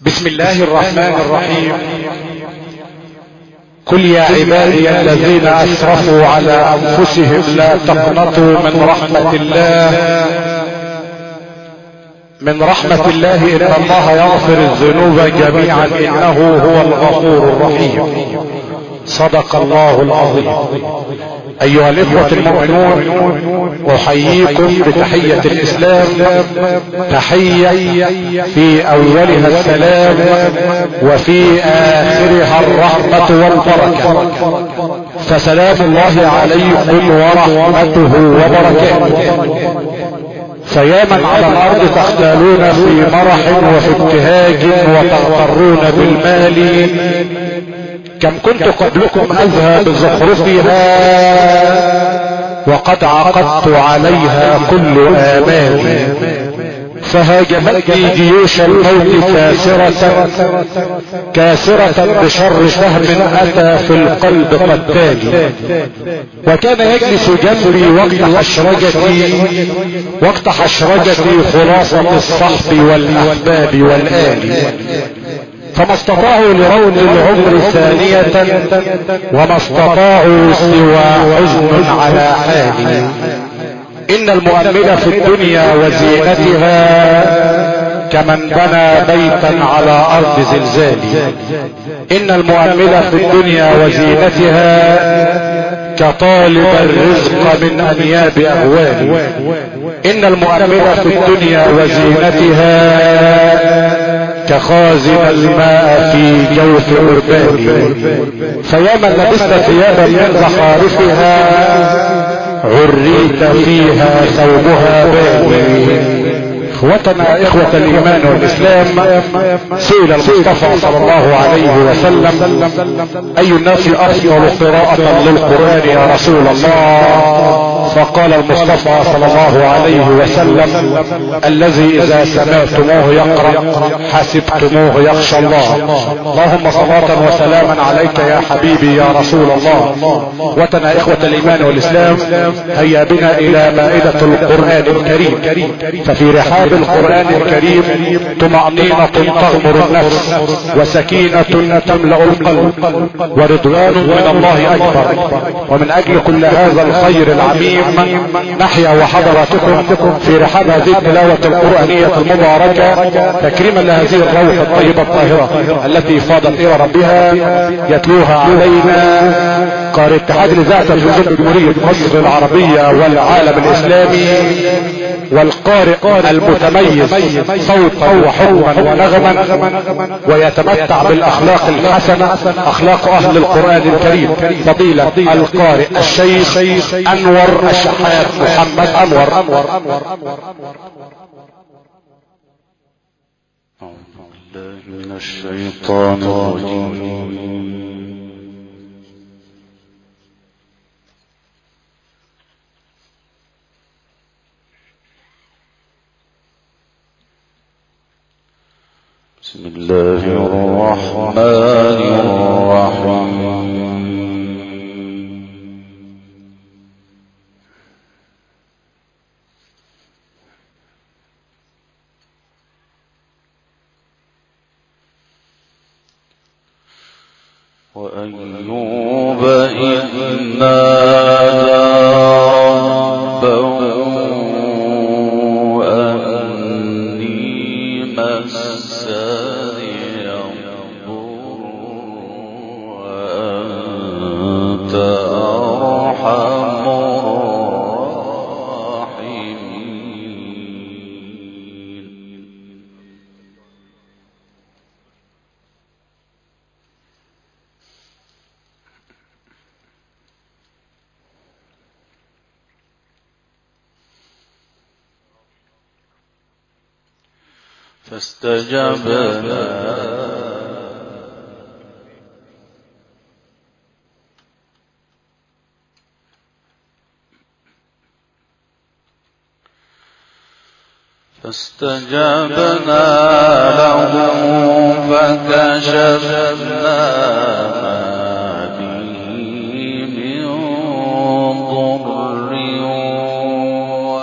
بسم الله الرحمن الرحيم. قل يا عبادي الذين اسرفوا على انفسهم لا تقنطوا من رحمة الله، من رحمة الله ان الله يغفر الذنوب جميعا انه هو الغفور الرحيم. صدق الله العظيم. ايها الاخوة المؤمنون، احييكم بتحية الاسلام، تحية في اولها السلام وفي اخرها الرحمة والبركة، فسلام الله عليكم ورحمته وبركاته. فيا من على الارض تختالون في مرح وفي ابتهاج وتغترون بالمال، كم كنت قبلكم اذهب بزخرفها وقد عقدت عليها كل امالي، فهاجمتني جيوش الموت كاسرة بشر سهم اتى في القلب قتالي، وكان يجلس جنبي وقت حشرجتي خلاصة الصحب والاحباب والآل، فما استطاعوا لرون العمر ثانية وما استطاعوا سوى حزن على حالي. ان المؤمل في الدنيا وزينتها كمن بنى بيتا على ارض زلزال، ان المؤمل في الدنيا وزينتها كطالب الرزق من انياب اغوال، ان المؤمل في الدنيا وزينتها كخازن الماء في جوف أرباب، فيا من لبست ثيابا من زخارفها عريت فيها ثوبها باب. اخوتنا اخوة الايمان والاسلام، سئل المصطفى صلى الله عليه وسلم: اي الناس افضل قراءة للقرآن يا رسول الله؟ فقال المصطفى صلى الله عليه وسلم: الذي اذا سمعتموه يقرأ حسبتموه يخشى الله. اللهم صلاة وسلاما عليك يا حبيبي يا رسول الله. وتنا اخوة الايمان والاسلام، هيا بنا الى مائدة القرآن الكريم، ففي رحاب القرآن الكريم طمأنينة تغمر النفس، وسكينة تملأ القلب، ورضوان من الله اكبر. ومن اجل كل هذا الخير العميم نحيا وحضراتكم في رحاب هذه التلاوة القرآنية المباركة تكريما لهذه الروح الطيبة الطاهرة التي فاضت الى ربها. يتلوها علينا قارئ اتحاد الاذاعة تلفزيون جمهورية مصر العربية والعالم الاسلامي، والقارئ المتميز صوتا وحكما ونغما، ويتمتع بالاخلاق الحسنة، اخلاق اهل القرآن الكريم، فضيلة القارئ الشيخ انور الشحات محمد انور. أعوذ بالله من الشيطان الرجيم. بسم الله الرحمن الرحيم. وأيوب إذ نادى ربه أني مسني الضر وأنت أرحم الراحمين. فاستجبنا له فكشفنا ما به من ضر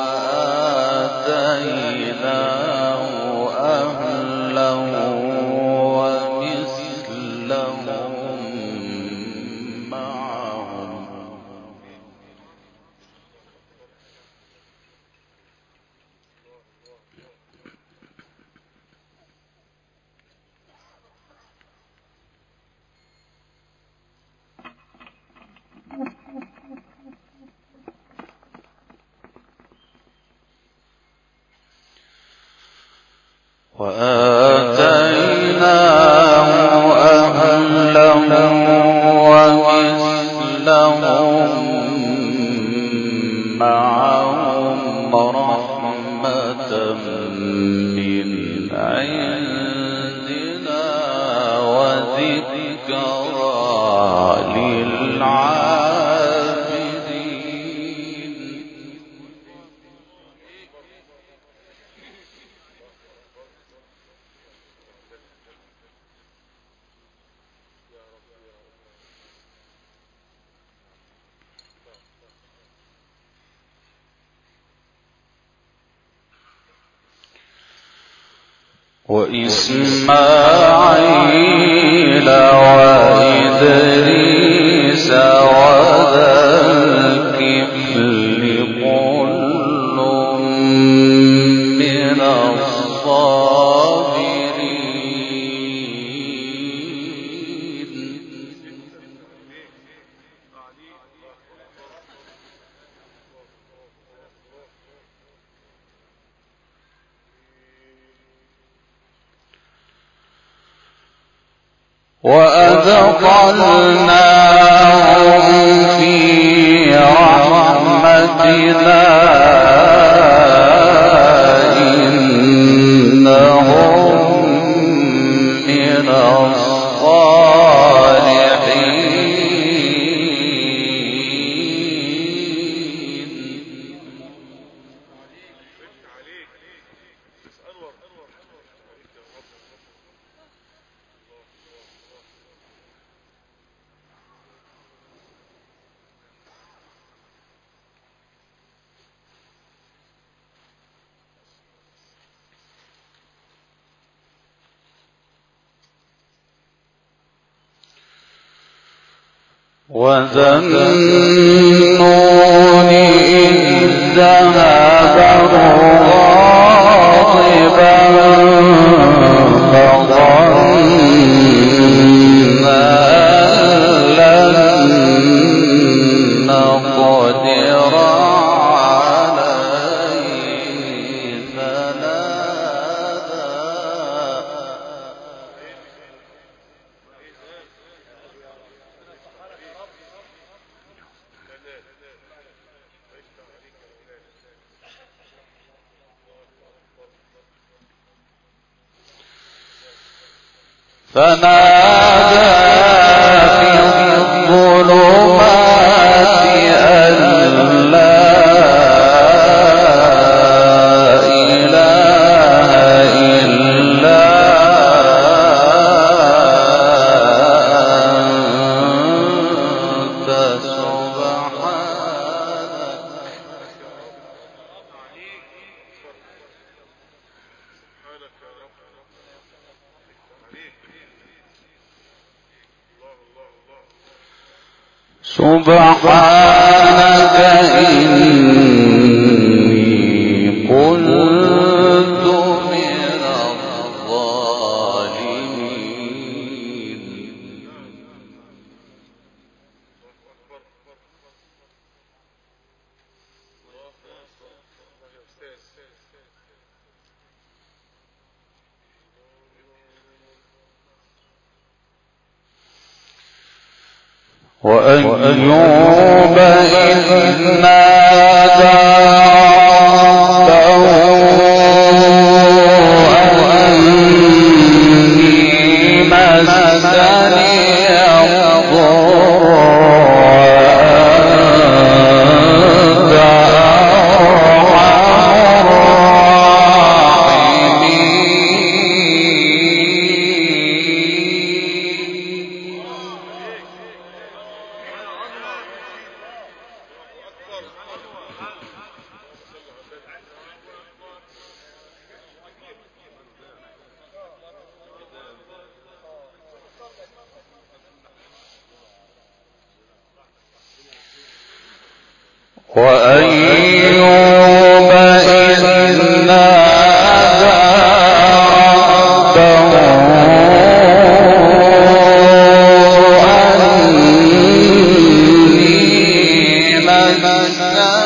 وآتيناه أهله وآتيناه أهله ومثلهم معهم رحمة من عندنا وذكرى للعابدين. وإسماعيل وإدريس وذا الكفل كل من الصابرين. وأدخلناهم في رحمتنا إنهم من الصالحين. وذا النون إذ ذهب مغاضبا فظن أن لن نقدر عليه فنادى في الظلمات أن لا إله إلا أنت سبحانك إني كنت من الظالمين. وأيوب إذ نادى ربه أني مسني الضر وأنت أرحم وأيوب إذ نادى ربه أني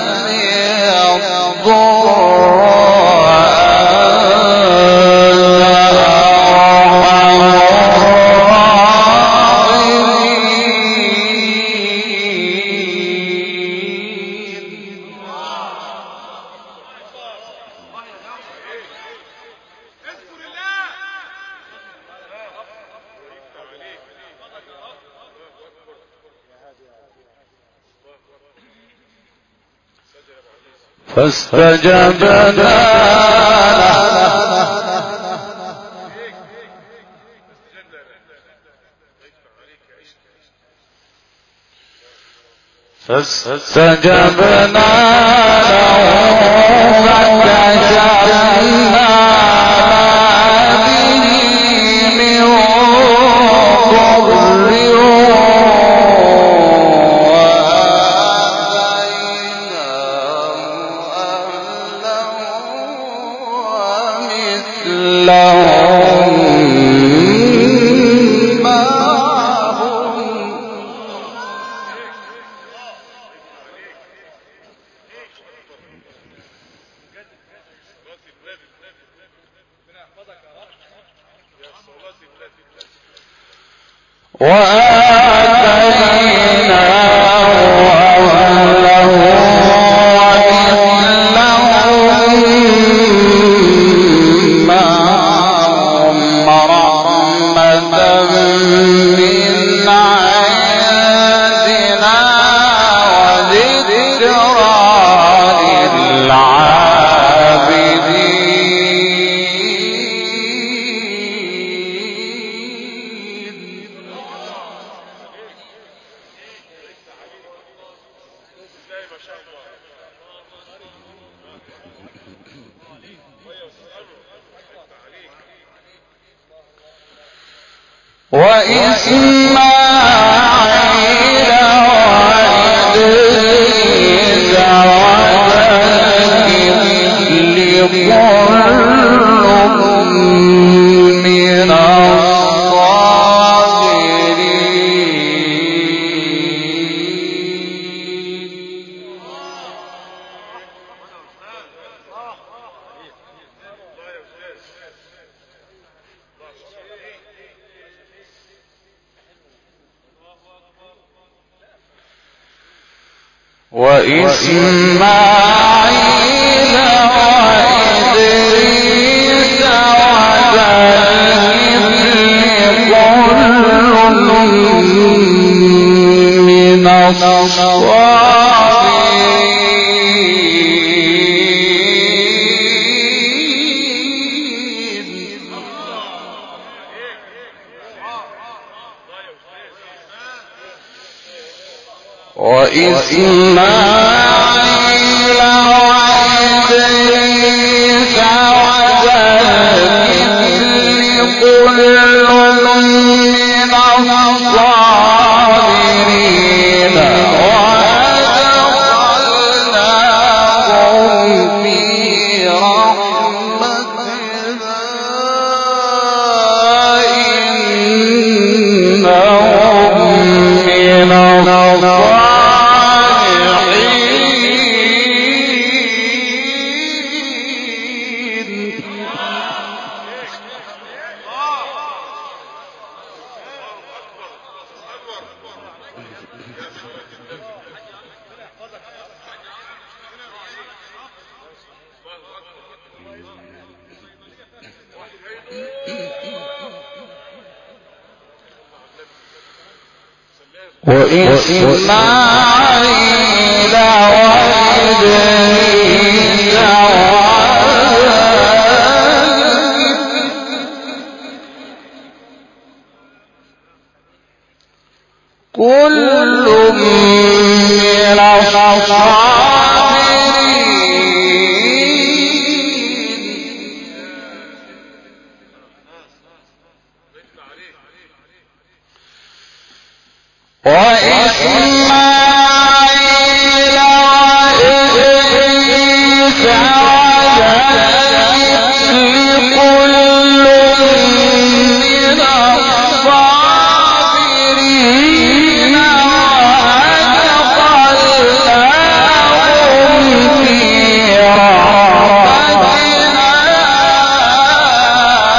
مسني الضر وأنت فاستجبنا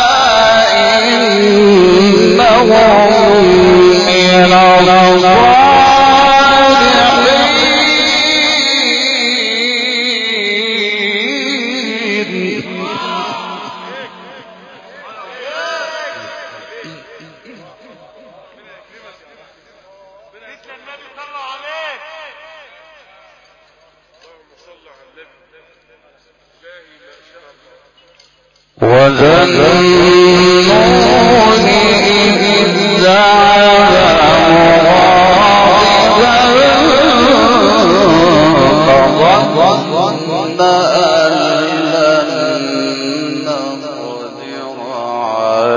من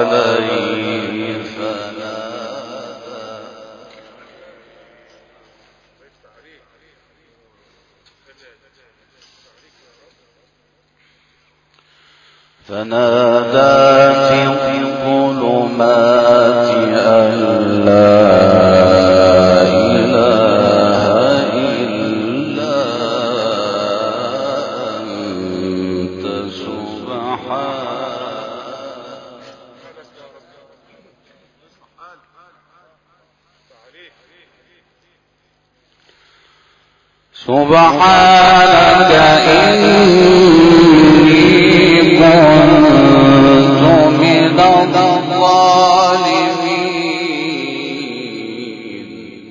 عليه فنادى في الظلمات أن لا إله إلا أنت سبحانك إني كنت من الظالمين.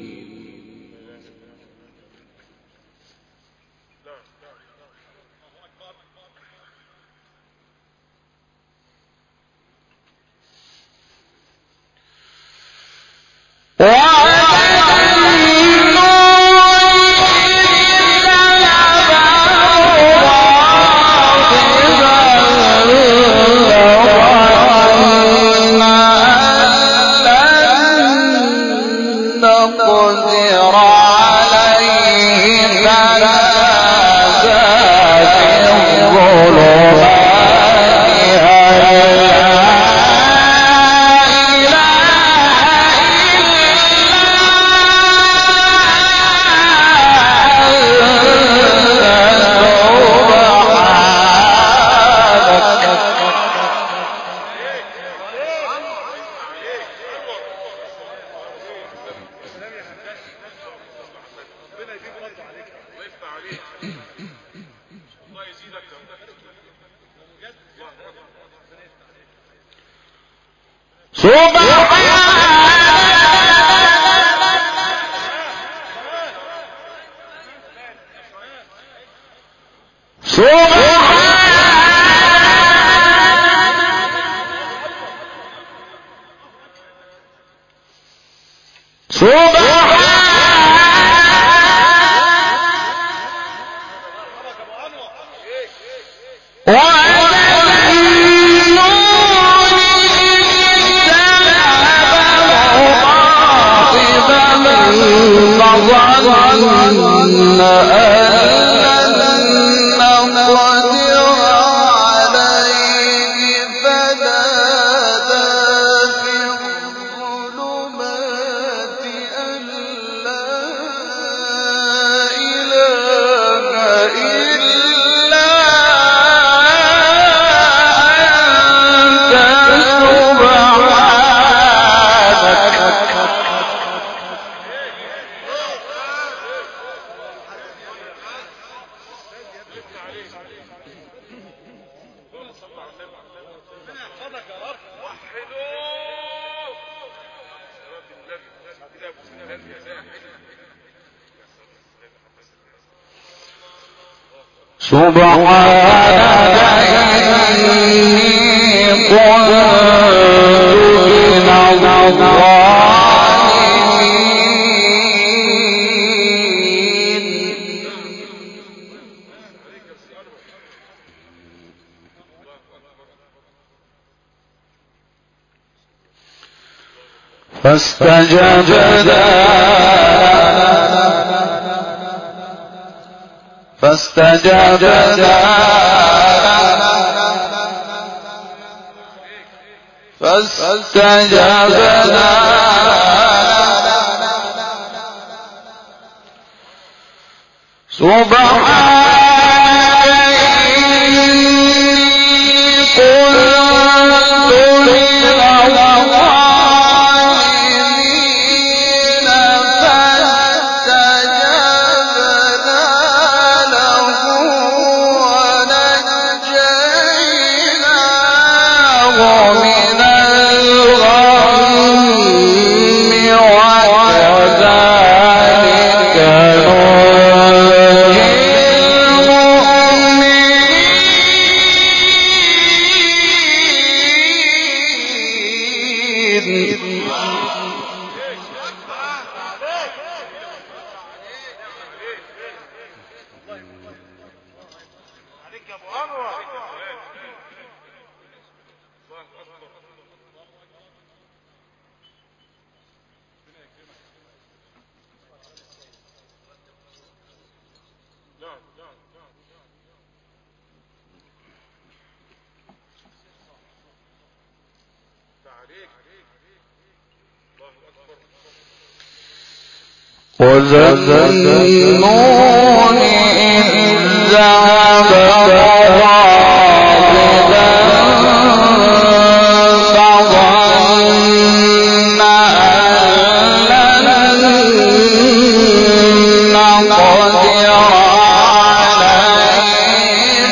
فاستجبنا سبحانك إني كنت من الظالمين فاستجبنا له ونجيناه من وذنون إذ ذهب مغاضبا فظن أن لن نقدر عليه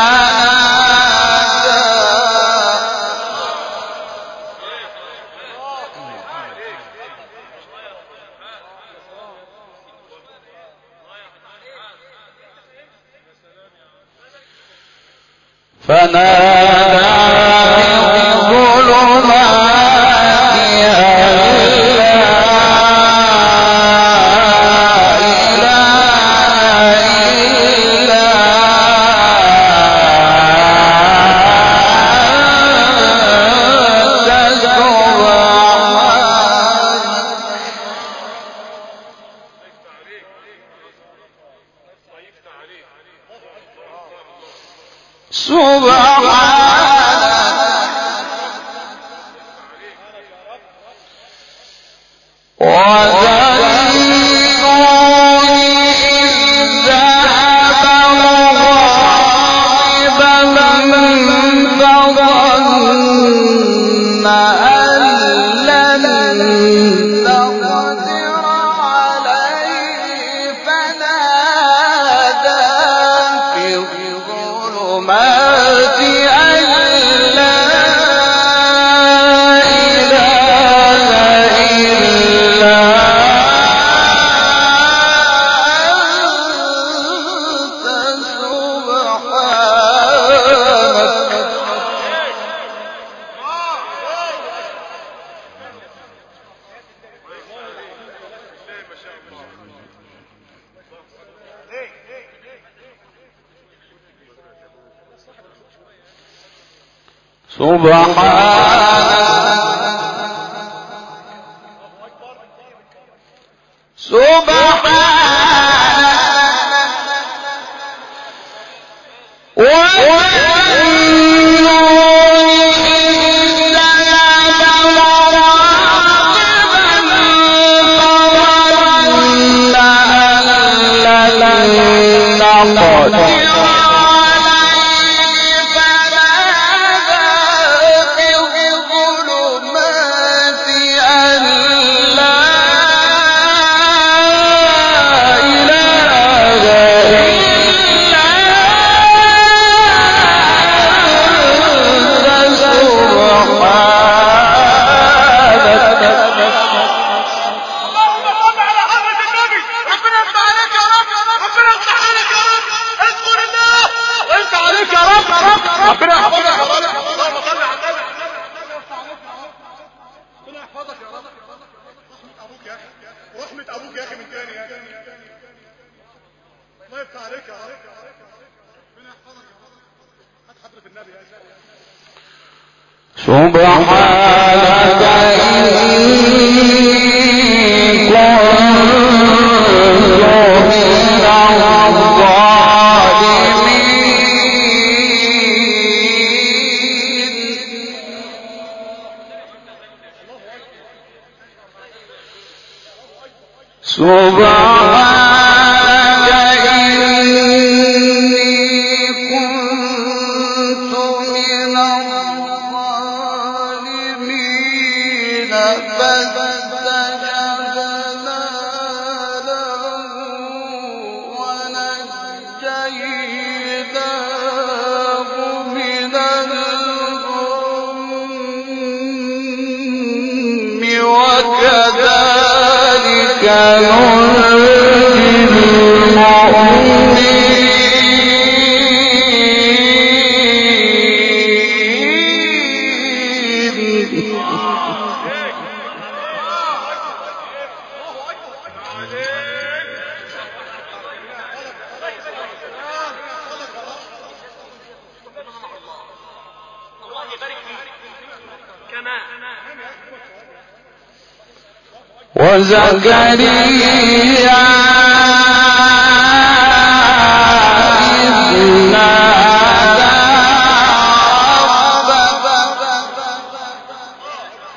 فنادى في الظلمات وزكريا إذ نادى ربه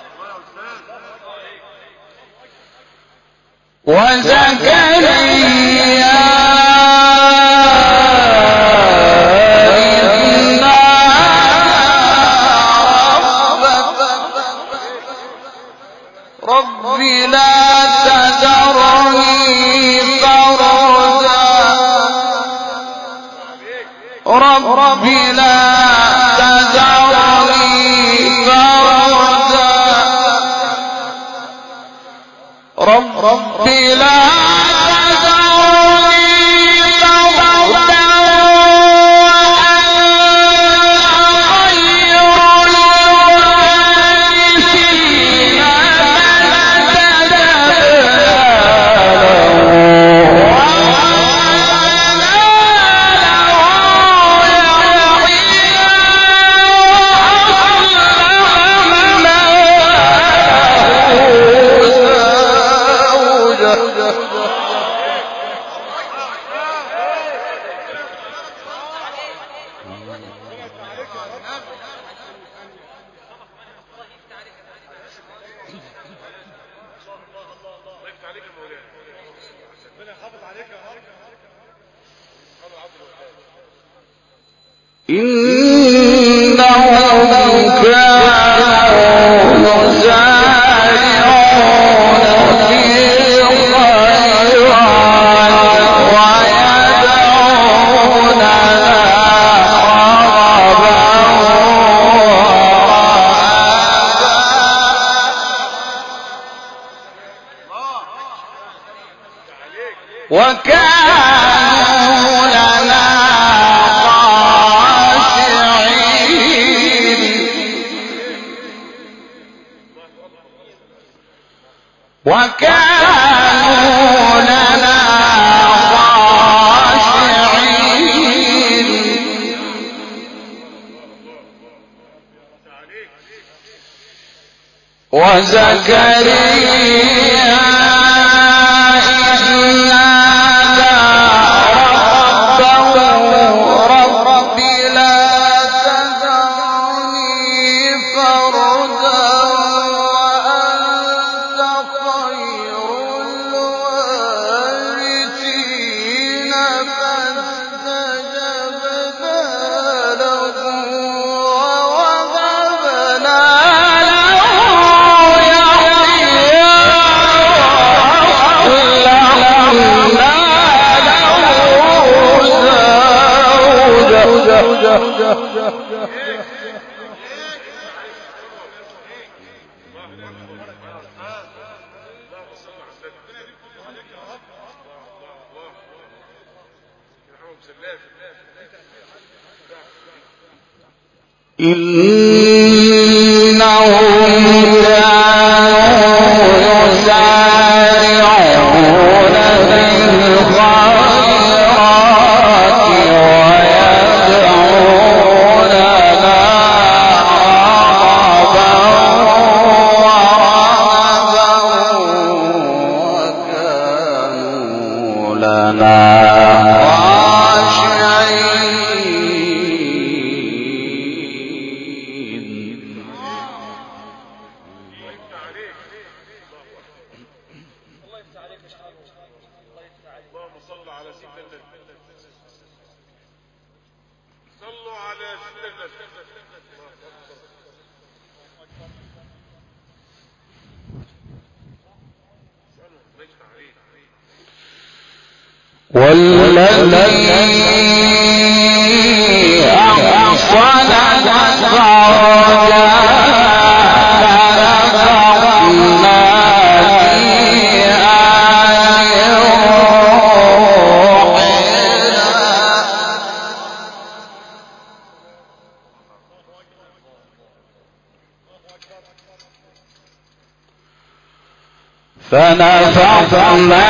فنفخنا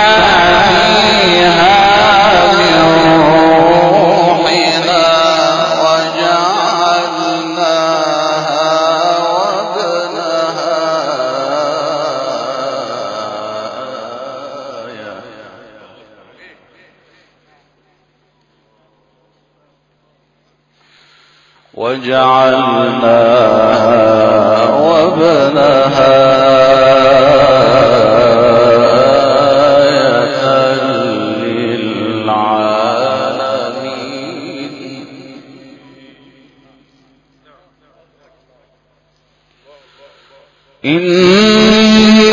فيها من روحنا وجعلناها وابنها آية وابنها إن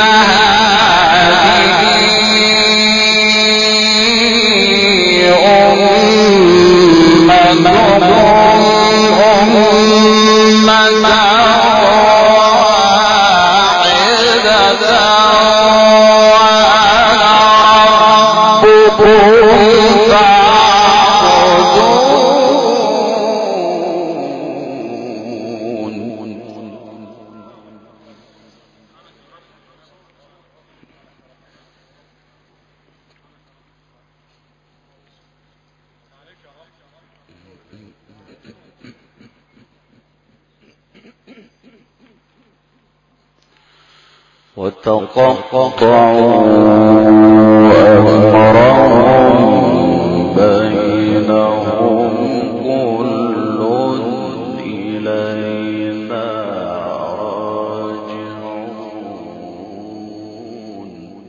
وتقطعوا أمرهم بينهم كل إلينا راجعون.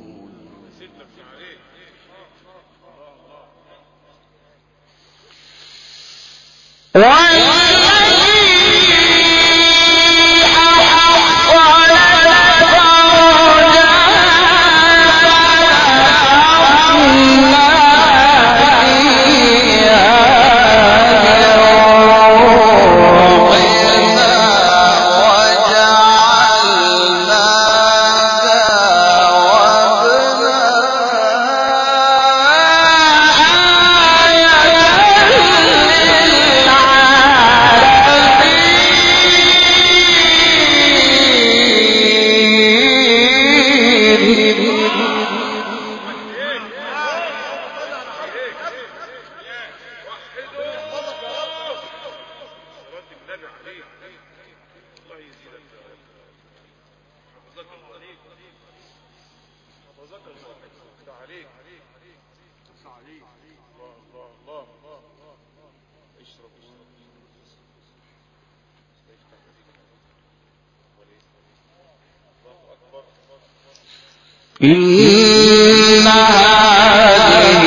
إن هذه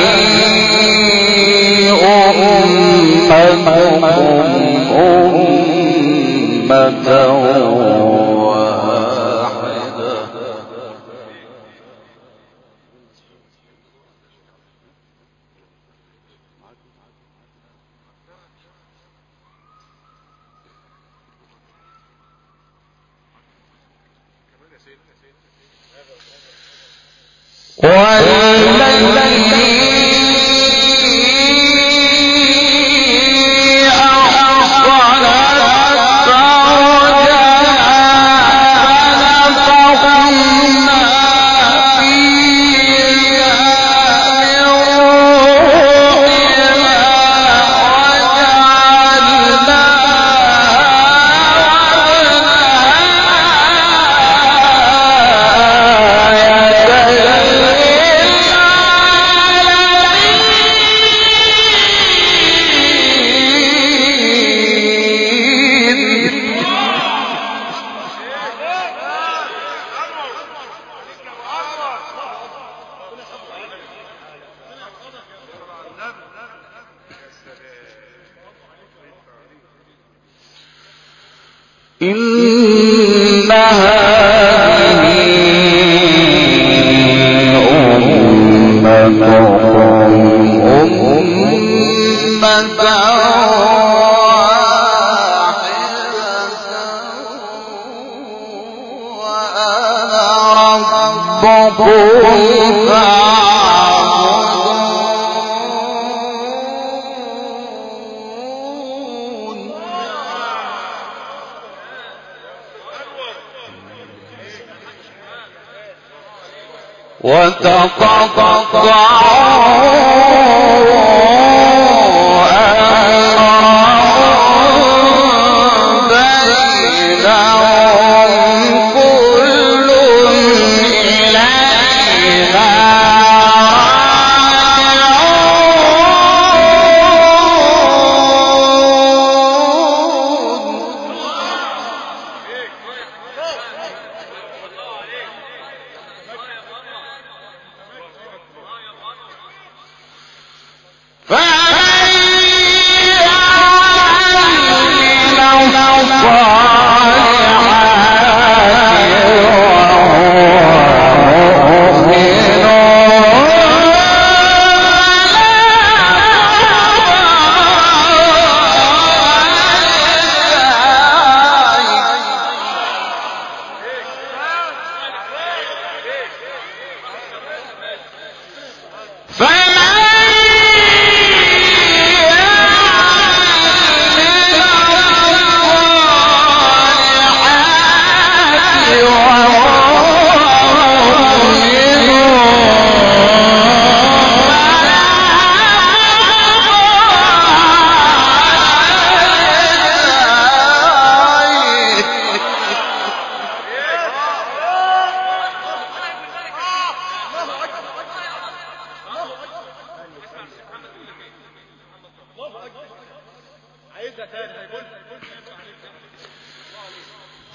أمتكم أمة واحدة إن هذه أمتكم أمة وأنا ربكم وتقطعوا أمرهم بينهم كل إلينا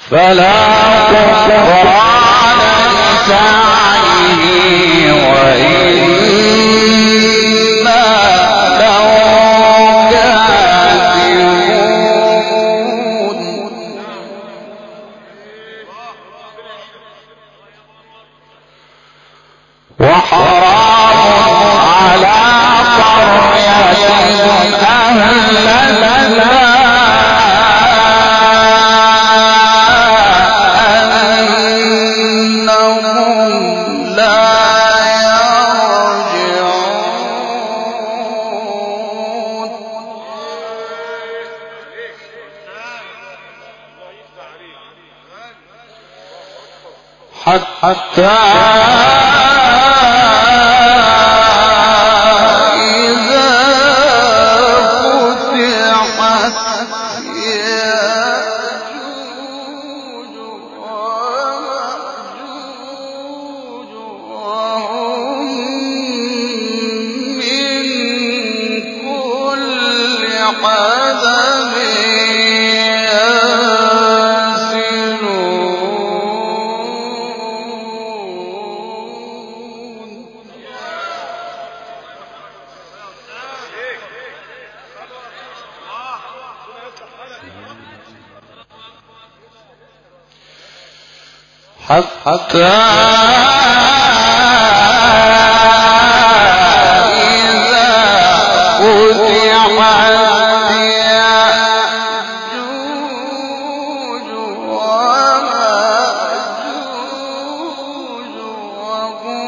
فلا كفران لسعيه وإنا له كاتبون وحرام على قرية أهلكناها حتى إذا فتحت يأجوج ومأجوج وهم من كل حدب حتى إذا فتحت يأجوج ومأجوج وهم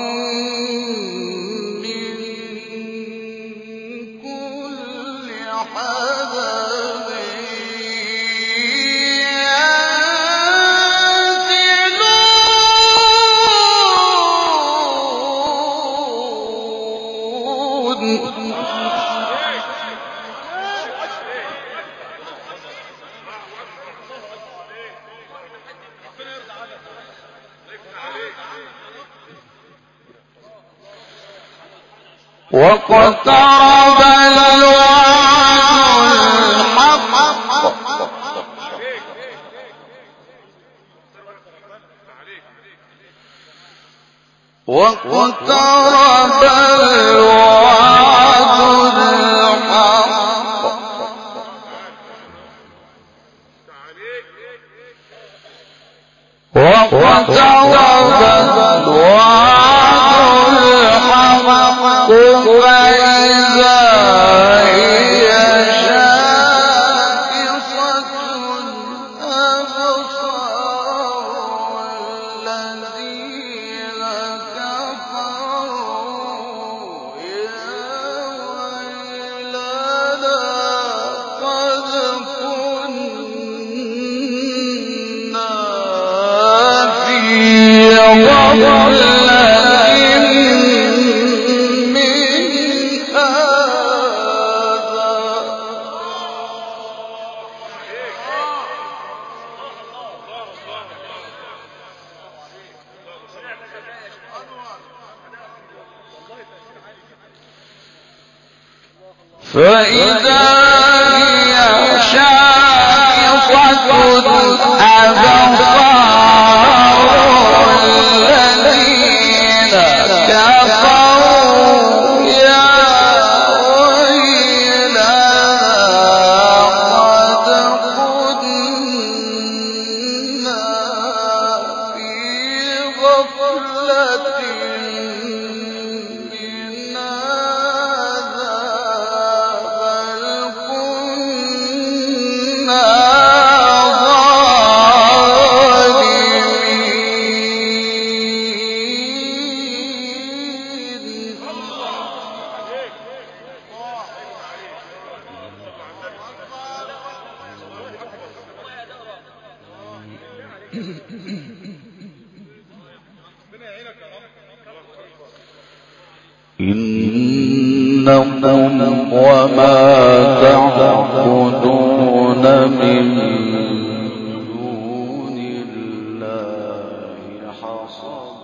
من كل حدب واقترب الوعد الحق واقترب الوعد الحق واقترب الوعد الحق فإذا هي شاخصة أبصار الذين كفروا يا ويلنا قد كنا في غفلة فإذا هي شاخصة أبصار الذين كفروا يا ويلنا قد كنا في غفلة إنكم وما تعبدون من دون الله حصب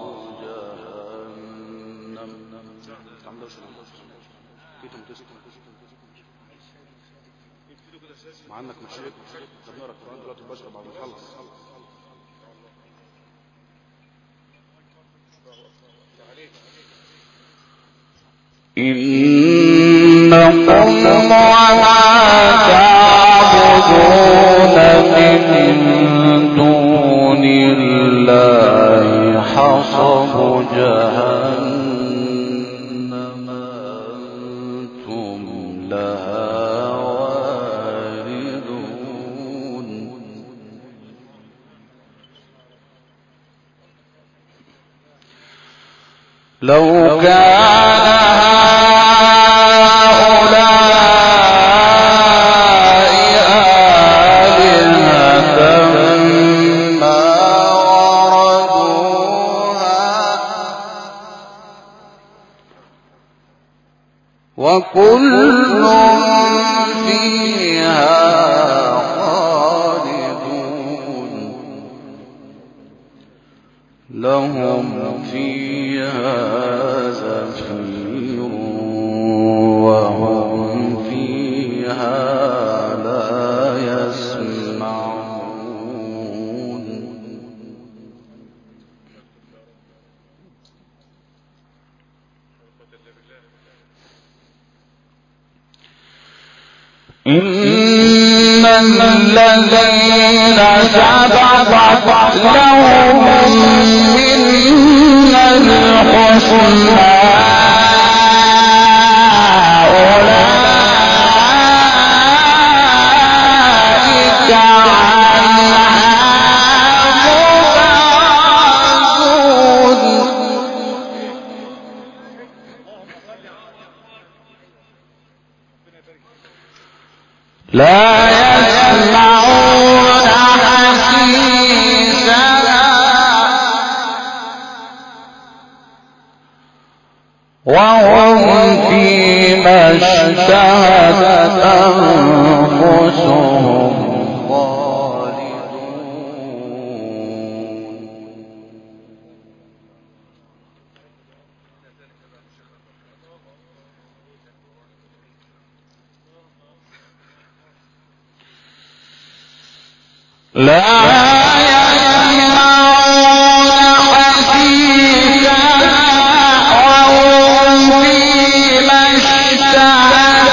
جهنم مع انك مش بنقرا القرآن دلوقتي مباشرة بعد ما نخلص إنكم وما تعبدون من دون الله حصب جهنم أنتم لها واردون لو كان وكل فيها خالدون لهم فيها زفير وهم فيها لا يسمعون إن الذين سبقت لهم منا الحسنى أولئك عنها مبعدون لا يسمعون حسيسها وهم فيما اشتهت أنفسهم خالدون لا يسمعون حسيسها وهم فيما اشتهت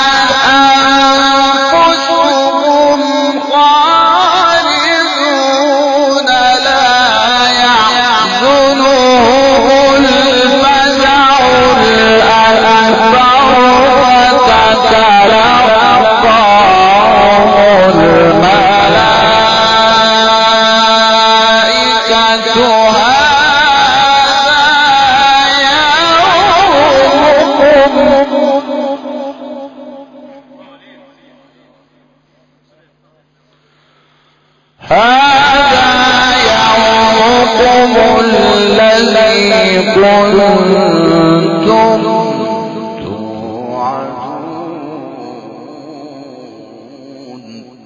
أنفسهم خالدون لا يحزنهم الفزع الأكبر وتتلقاهم هذا يومكم الذي كنتم توعدون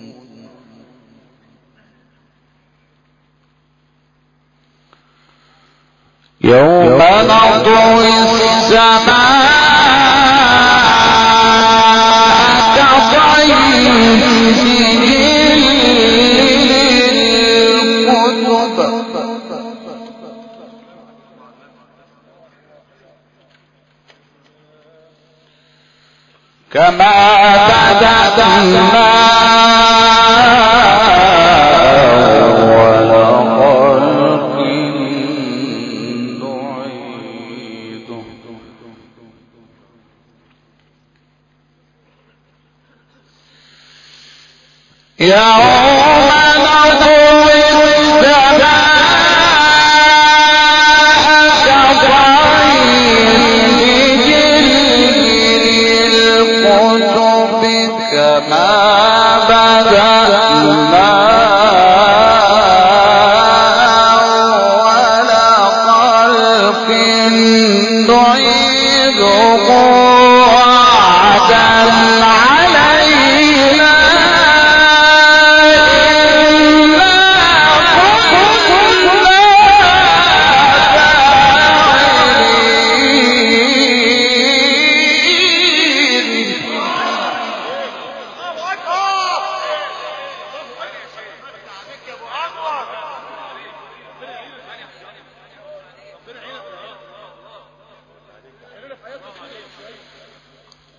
يوم نطوي السماء كطي السجل كما بدأنا أول خلق نعيده يوم نطوي السماء كما بدأنا أول خلق نعيده وعدا علينا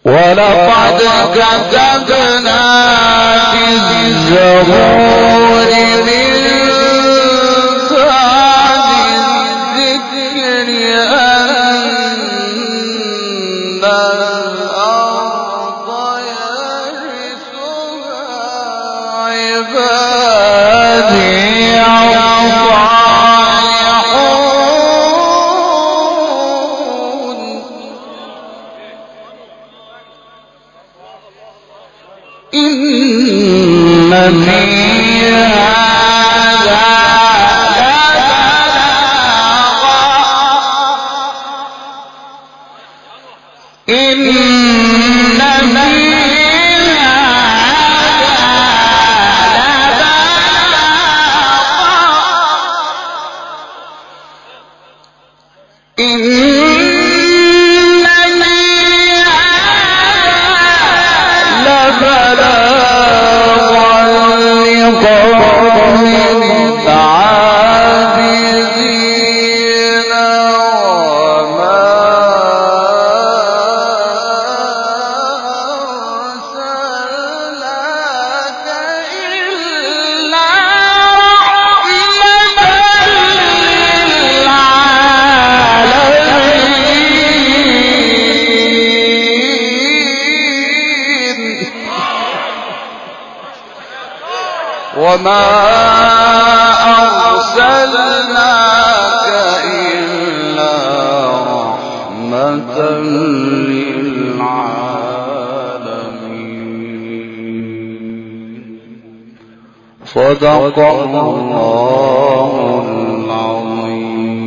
ولقد كتبنا في الزبور من بعد الذكر أن الأرض يرثها عبادي وما أرسلناك إلا رحمة للعالمين. صدق الله العظيم.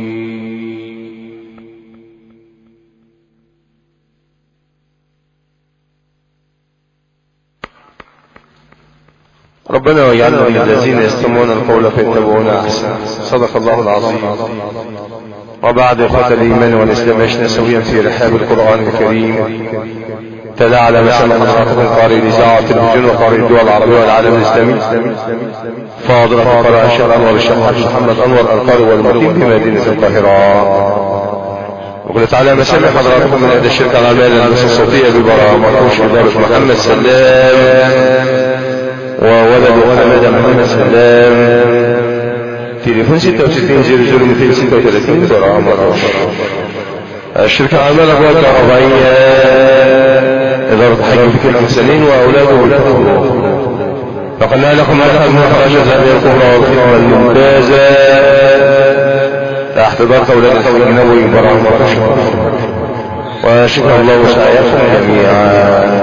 ربنا واجعلنا من الذين يستمعون القول فيتبعون احسنه. صدق الله العظيم. وبعد اخوة الايمان والاسلام عشنا سويا في رحاب القرآن الكريم. تلا على مسمى حضراتكم قارئ الاذاعة والتلفزيون وقارئ الدول العربية والعالم الاسلامي فاضل قراء الشيخ انور الشيخ محمد انور القارئ والمقيم بمدينة القاهرة. وقلت على مسمى حضراتكم من هذا الشركة العالمية للهندسة الصوتية ببراء مرحوش إدارة محمد سلام وولد حمد محمد سلام. تليفون 6600 ببراء مرحوش. الشركة العالمية للأبواب الكهربائية إدارة حج بكل المحسنين وأولاده بالكفر. فقلنا لكم هذا المخرج الزابية الكبرى والخدمة الممتازة تحت ضغط أولاد الحج النبوي ببراء مرحوش. وشكرا الله سعيكم جميعا.